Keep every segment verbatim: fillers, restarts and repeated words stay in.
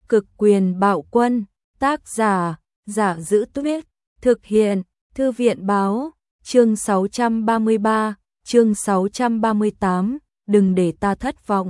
Cực quyền bạo quân, tác giả, Giả Giữ Tuyết, thực hiện, Thư viện báo, chương sáu trăm ba mươi ba, chương sáu trăm ba mươi tám, đừng để ta thất vọng.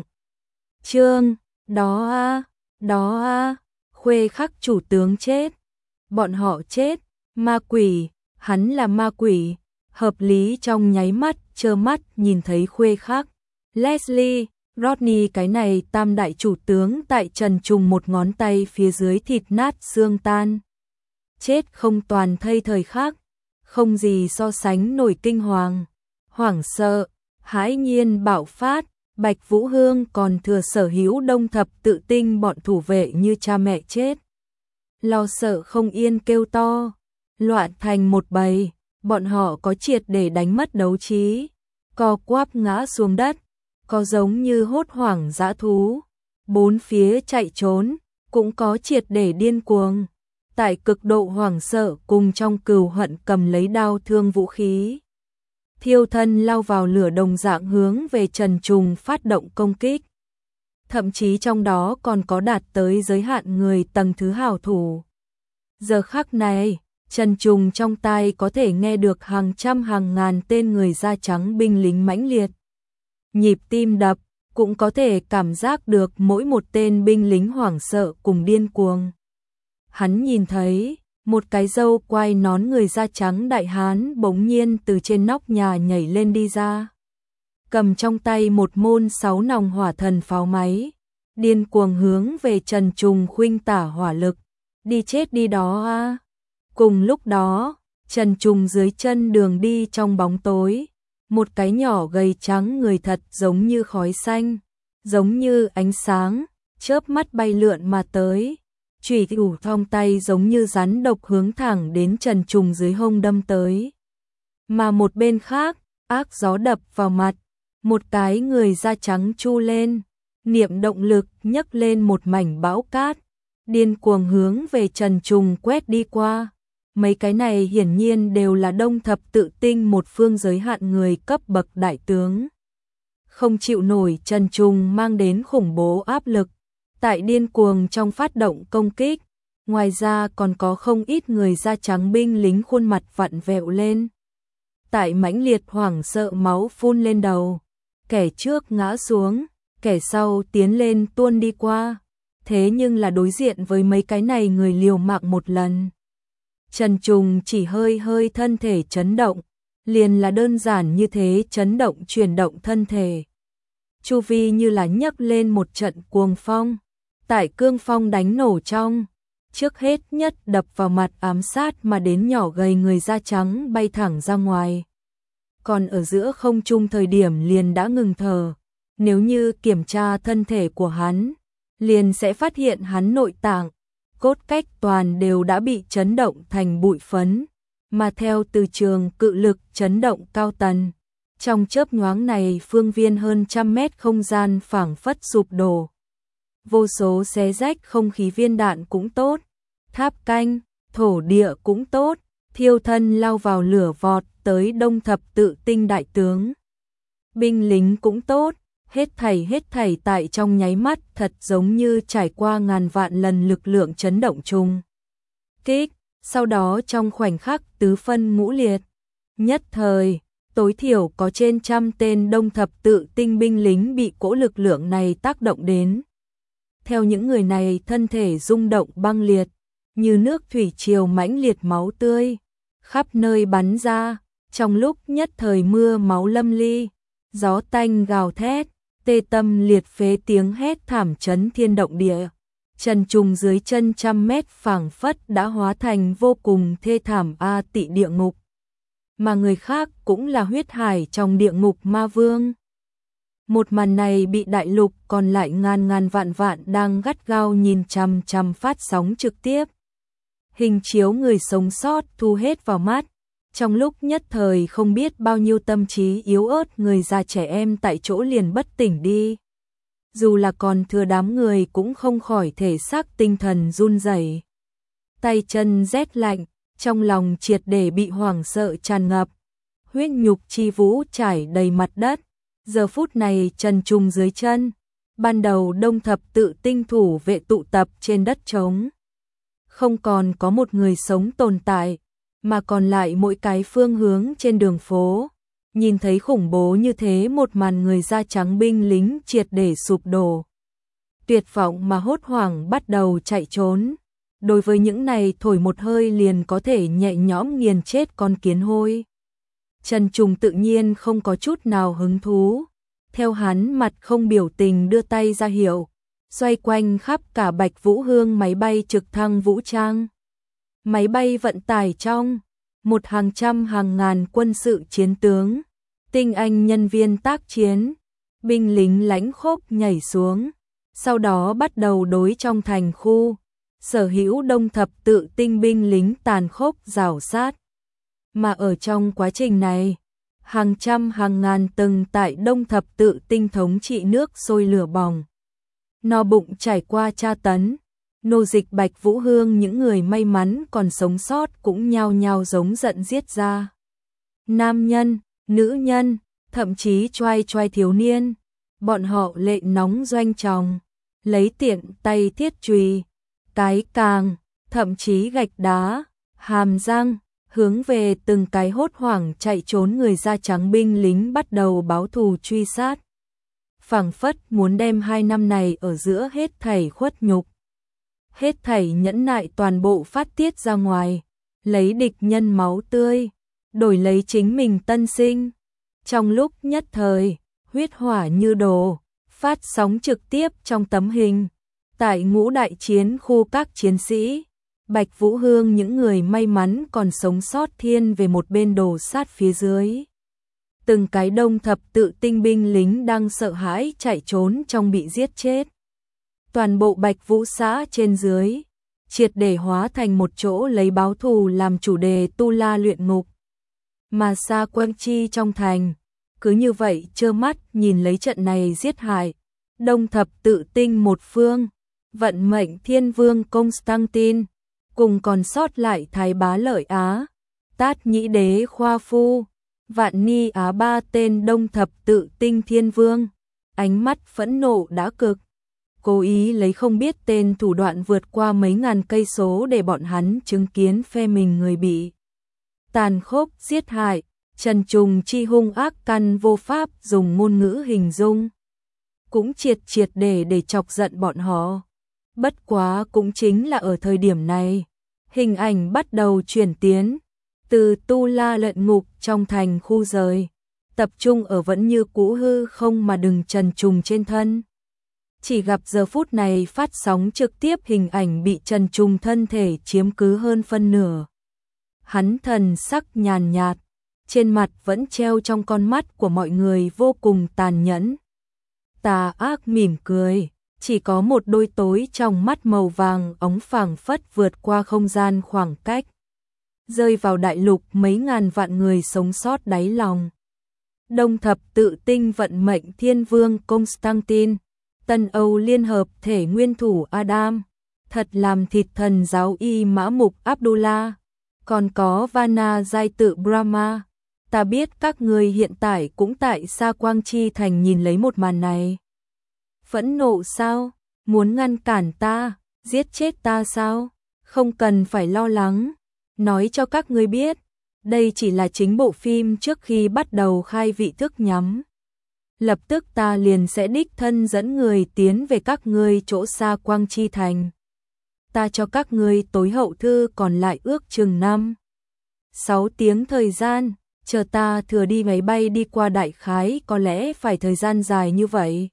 Chương, đó a, đó a, Khuê Khắc chủ tướng chết. Bọn họ chết, ma quỷ, hắn là ma quỷ, hợp lý trong nháy mắt, trơ mắt nhìn thấy Khuê Khắc. Leslie, Rodney cái này tam đại chủ tướng tại trần trùng một ngón tay phía dưới thịt nát xương tan. Chết không toàn thây thời khắc, không gì so sánh nổi kinh hoàng, hoảng sợ, hãi nhiên bạo phát. Bạch Vũ Hương còn thừa sở hữu đông thập tự tinh bọn thủ vệ như cha mẹ chết. Lo sợ không yên kêu to, loạn thành một bầy, bọn họ có triệt để đánh mất đấu trí, co quắp ngã xuống đất, có giống như hốt hoảng dã thú, bốn phía chạy trốn, cũng có triệt để điên cuồng, tại cực độ hoảng sợ cùng trong cừu hận cầm lấy đao thương vũ khí. Thiêu thân lao vào lửa đồng dạng hướng về Trần Trùng phát động công kích. Thậm chí trong đó còn có đạt tới giới hạn người tầng thứ hảo thủ. Giờ khắc này, Trần Trùng trong tai có thể nghe được hàng trăm hàng ngàn tên người da trắng binh lính mãnh liệt. Nhịp tim đập, cũng có thể cảm giác được mỗi một tên binh lính hoảng sợ cùng điên cuồng. Hắn nhìn thấy một cái râu quai nón người da trắng đại hán bỗng nhiên từ trên nóc nhà nhảy lên đi ra. Cầm trong tay một môn sáu nòng hỏa thần pháo máy, điên cuồng hướng về Trần Trùng khuynh tả hỏa lực, đi chết đi đó a. Cùng lúc đó, Trần Trùng dưới chân đường đi trong bóng tối, một cái nhỏ gầy trắng người thật giống như khói xanh, giống như ánh sáng, chớp mắt bay lượn mà tới. Chủy thủ thong tay giống như rắn độc hướng thẳng đến Trần Trùng dưới hông đâm tới. Mà một bên khác, ác gió đập vào mặt, một cái người da trắng chu lên, niệm động lực nhấc lên một mảnh bão cát, điên cuồng hướng về Trần Trùng quét đi qua. Mấy cái này hiển nhiên đều là đông thập tự tinh một phương giới hạn người cấp bậc đại tướng. Không chịu nổi Trần Trùng mang đến khủng bố áp lực. Tại điên cuồng trong phát động công kích, ngoài ra còn có không ít người da trắng binh lính khuôn mặt vặn vẹo lên. Tại mãnh liệt hoảng sợ máu phun lên đầu, kẻ trước ngã xuống, kẻ sau tiến lên tuôn đi qua, thế nhưng là đối diện với mấy cái này người liều mạng một lần. Trần Trùng chỉ hơi hơi thân thể chấn động, liền là đơn giản như thế chấn động chuyển động thân thể. Chu vi như là nhấc lên một trận cuồng phong. Tại cương phong đánh nổ trong, trước hết nhất đập vào mặt ám sát mà đến nhỏ gầy người da trắng bay thẳng ra ngoài. Còn ở giữa không trung thời điểm liền đã ngừng thở, nếu như kiểm tra thân thể của hắn, liền sẽ phát hiện hắn nội tạng, cốt cách toàn đều đã bị chấn động thành bụi phấn, mà theo từ trường cự lực chấn động cao tần. Trong chớp nhoáng này phương viên hơn trăm mét không gian phảng phất sụp đổ. Vô số xé rách không khí viên đạn cũng tốt, tháp canh, thổ địa cũng tốt, thiêu thân lao vào lửa vọt tới đông thập tự tinh đại tướng. Binh lính cũng tốt, hết thảy hết thảy tại trong nháy mắt thật giống như trải qua ngàn vạn lần lực lượng chấn động chung. Kích, sau đó trong khoảnh khắc tứ phân ngũ liệt. Nhất thời, tối thiểu có trên trăm tên đông thập tự tinh binh lính bị cỗ lực lượng này tác động đến. Theo những người này thân thể rung động băng liệt, như nước thủy triều mãnh liệt máu tươi, khắp nơi bắn ra, trong lúc nhất thời mưa máu lâm ly, gió tanh gào thét, tê tâm liệt phế tiếng hét thảm chấn thiên động địa. Trần Trùng dưới chân trăm mét phảng phất đã hóa thành vô cùng thê thảm a tị địa ngục. Mà người khác cũng là huyết hải trong địa ngục ma vương. Một màn này bị đại lục còn lại ngàn ngàn vạn vạn đang gắt gao nhìn chằm chằm phát sóng trực tiếp. Hình chiếu người sống sót thu hết vào mắt, trong lúc nhất thời không biết bao nhiêu tâm trí yếu ớt người già trẻ em tại chỗ liền bất tỉnh đi. Dù là còn thừa đám người cũng không khỏi thể xác tinh thần run rẩy. Tay chân rét lạnh, trong lòng triệt để bị hoảng sợ tràn ngập, huyết nhục chi vũ trải đầy mặt đất. Giờ phút này Trần Trùng dưới chân, Ban đầu Đông Thập Tự Tinh thủ vệ tụ tập trên đất trống. Không còn có một người sống tồn tại, mà còn lại mỗi cái phương hướng trên đường phố. Nhìn thấy khủng bố như thế, một màn người da trắng binh lính triệt để sụp đổ. Tuyệt vọng mà hốt hoảng bắt đầu chạy trốn. Đối với những này thổi một hơi liền có thể nhẹ nhõm nghiền chết con kiến hôi. Trần Trùng tự nhiên không có chút nào hứng thú. Theo hắn mặt không biểu tình đưa tay ra hiệu, xoay quanh khắp cả Bạch Vũ Hương máy bay trực thăng vũ trang. Máy bay vận tải trong, một hàng trăm hàng ngàn quân sự chiến tướng, tinh anh nhân viên tác chiến, binh lính lãnh khốc nhảy xuống, sau đó bắt đầu đối trong thành khu, sở hữu Đông Thập Tự Tinh binh lính tàn khốc rảo sát. Mà ở trong quá trình này, hàng trăm hàng ngàn tầng tại Đông Thập Tự Tinh thống trị nước sôi lửa bỏng. No bụng trải qua tra tấn, nô dịch Bạch Vũ Hương những người may mắn còn sống sót cũng nhao nhao giống giận giết ra. Nam nhân, nữ nhân, thậm chí trai trai thiếu niên, bọn họ lệ nóng doanh tròng, lấy tiện tay thiết chùy, cái càng, thậm chí gạch đá, hàm răng, hướng về từng cái hốt hoảng chạy trốn người da trắng binh lính bắt đầu báo thù truy sát. Phảng phất muốn đem hai năm này ở giữa hết thảy khuất nhục, hết thảy nhẫn nại toàn bộ phát tiết ra ngoài, lấy địch nhân máu tươi, đổi lấy chính mình tân sinh. Trong lúc nhất thời, huyết hỏa như đồ, phát sóng trực tiếp trong tấm hình. Tại ngũ đại chiến khu các chiến sĩ, Bạch Vũ Hương những người may mắn còn sống sót thiên về một bên đổ sát phía dưới. Từng cái Đông Thập Tự Tinh binh lính đang sợ hãi chạy trốn trong bị giết chết. Toàn bộ Bạch Vũ xã trên dưới, triệt để hóa thành một chỗ lấy báo thù làm chủ đề tu la luyện ngục. Mà Sa Quang Chi trong thành, cứ như vậy trơ mắt nhìn lấy trận này giết hại. Đông Thập Tự Tinh một phương, vận mệnh Thiên Vương Constantine, cùng còn sót lại Thái Bá Lợi Á, Tát Nhĩ Đế Khoa Phu, Vạn Ni Á ba tên Đông Thập Tự Tinh Thiên Vương, ánh mắt phẫn nộ đã cực, cố ý lấy không biết tên thủ đoạn vượt qua mấy ngàn cây số để bọn hắn chứng kiến phe mình người bị tàn khốc giết hại. Trần Trùng chi hung ác căn vô pháp dùng ngôn ngữ hình dung, cũng triệt triệt để để chọc giận bọn họ. Bất quá cũng chính là ở thời điểm này, hình ảnh bắt đầu chuyển tiến, từ tu la luyện ngục trong thành khu rời, tập trung ở vẫn như cũ hư không mà đừng Trần Trùng trên thân. Chỉ gặp giờ phút này phát sóng trực tiếp hình ảnh bị Trần Trùng thân thể chiếm cứ hơn phân nửa. Hắn thần sắc nhàn nhạt, trên mặt vẫn treo trong con mắt của mọi người vô cùng tàn nhẫn. Tà ác mỉm cười, chỉ có một đôi tối trong mắt màu vàng óng phảng phất vượt qua không gian khoảng cách, rơi vào đại lục mấy ngàn vạn người sống sót đáy lòng. Đông Thập Tự Tinh vận mệnh Thiên Vương Constantine, Tân Âu Liên Hợp thể nguyên thủ Adam, thật làm thịt thần giáo Y Mã Mục Abdullah, còn có Vana giai tự Brahma. Ta biết các người hiện tại cũng tại Sa Quang Chi thành nhìn lấy một màn này. Phẫn nộ sao? Muốn ngăn cản ta, giết chết ta sao? Không cần phải lo lắng. Nói cho các ngươi biết, đây chỉ là chính bộ phim trước khi bắt đầu khai vị thức nhắm. Lập tức ta liền sẽ đích thân dẫn người tiến về các ngươi chỗ Sa Quang Chi thành. Ta cho các ngươi tối hậu thư còn lại ước chừng năm sáu tiếng thời gian, chờ ta thừa đi máy bay đi qua đại khái có lẽ phải thời gian dài như vậy.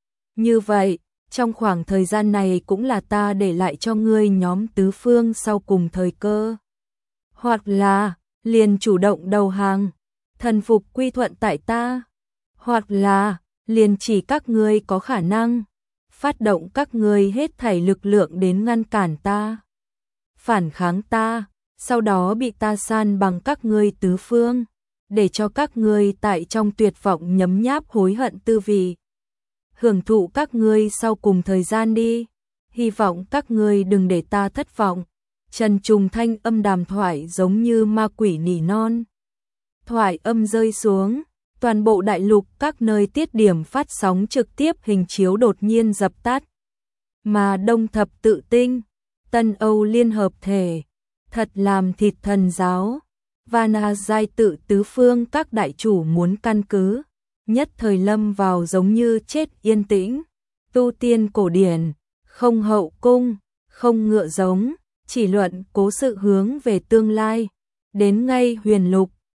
Như vậy, trong khoảng thời gian này cũng là ta để lại cho ngươi nhóm tứ phương sau cùng thời cơ. Hoặc là, liền chủ động đầu hàng, thần phục quy thuận tại ta. Hoặc là, liền chỉ các ngươi có khả năng, phát động các ngươi hết thảy lực lượng đến ngăn cản ta, phản kháng ta, sau đó bị ta san bằng các ngươi tứ phương, để cho các ngươi tại trong tuyệt vọng nhấm nháp hối hận tư vị. Hưởng thụ các ngươi sau cùng thời gian đi, hy vọng các ngươi đừng để ta thất vọng. Trần Trùng thanh âm đàm thoại giống như ma quỷ nỉ non. Thoại âm rơi xuống, Toàn bộ đại lục các nơi tiết điểm phát sóng trực tiếp hình chiếu đột nhiên dập tắt. Mà Đông Thập Tự Tinh, Tân Âu liên hợp thể, thật làm thịt thần giáo. Và Na giai tự tứ phương các đại chủ muốn căn cứ, nhất thời lâm vào giống như chết yên tĩnh. Tu tiên cổ điển, không hậu cung, không ngựa giống, chỉ luận cố sự hướng về tương lai. Đến ngay huyền lục,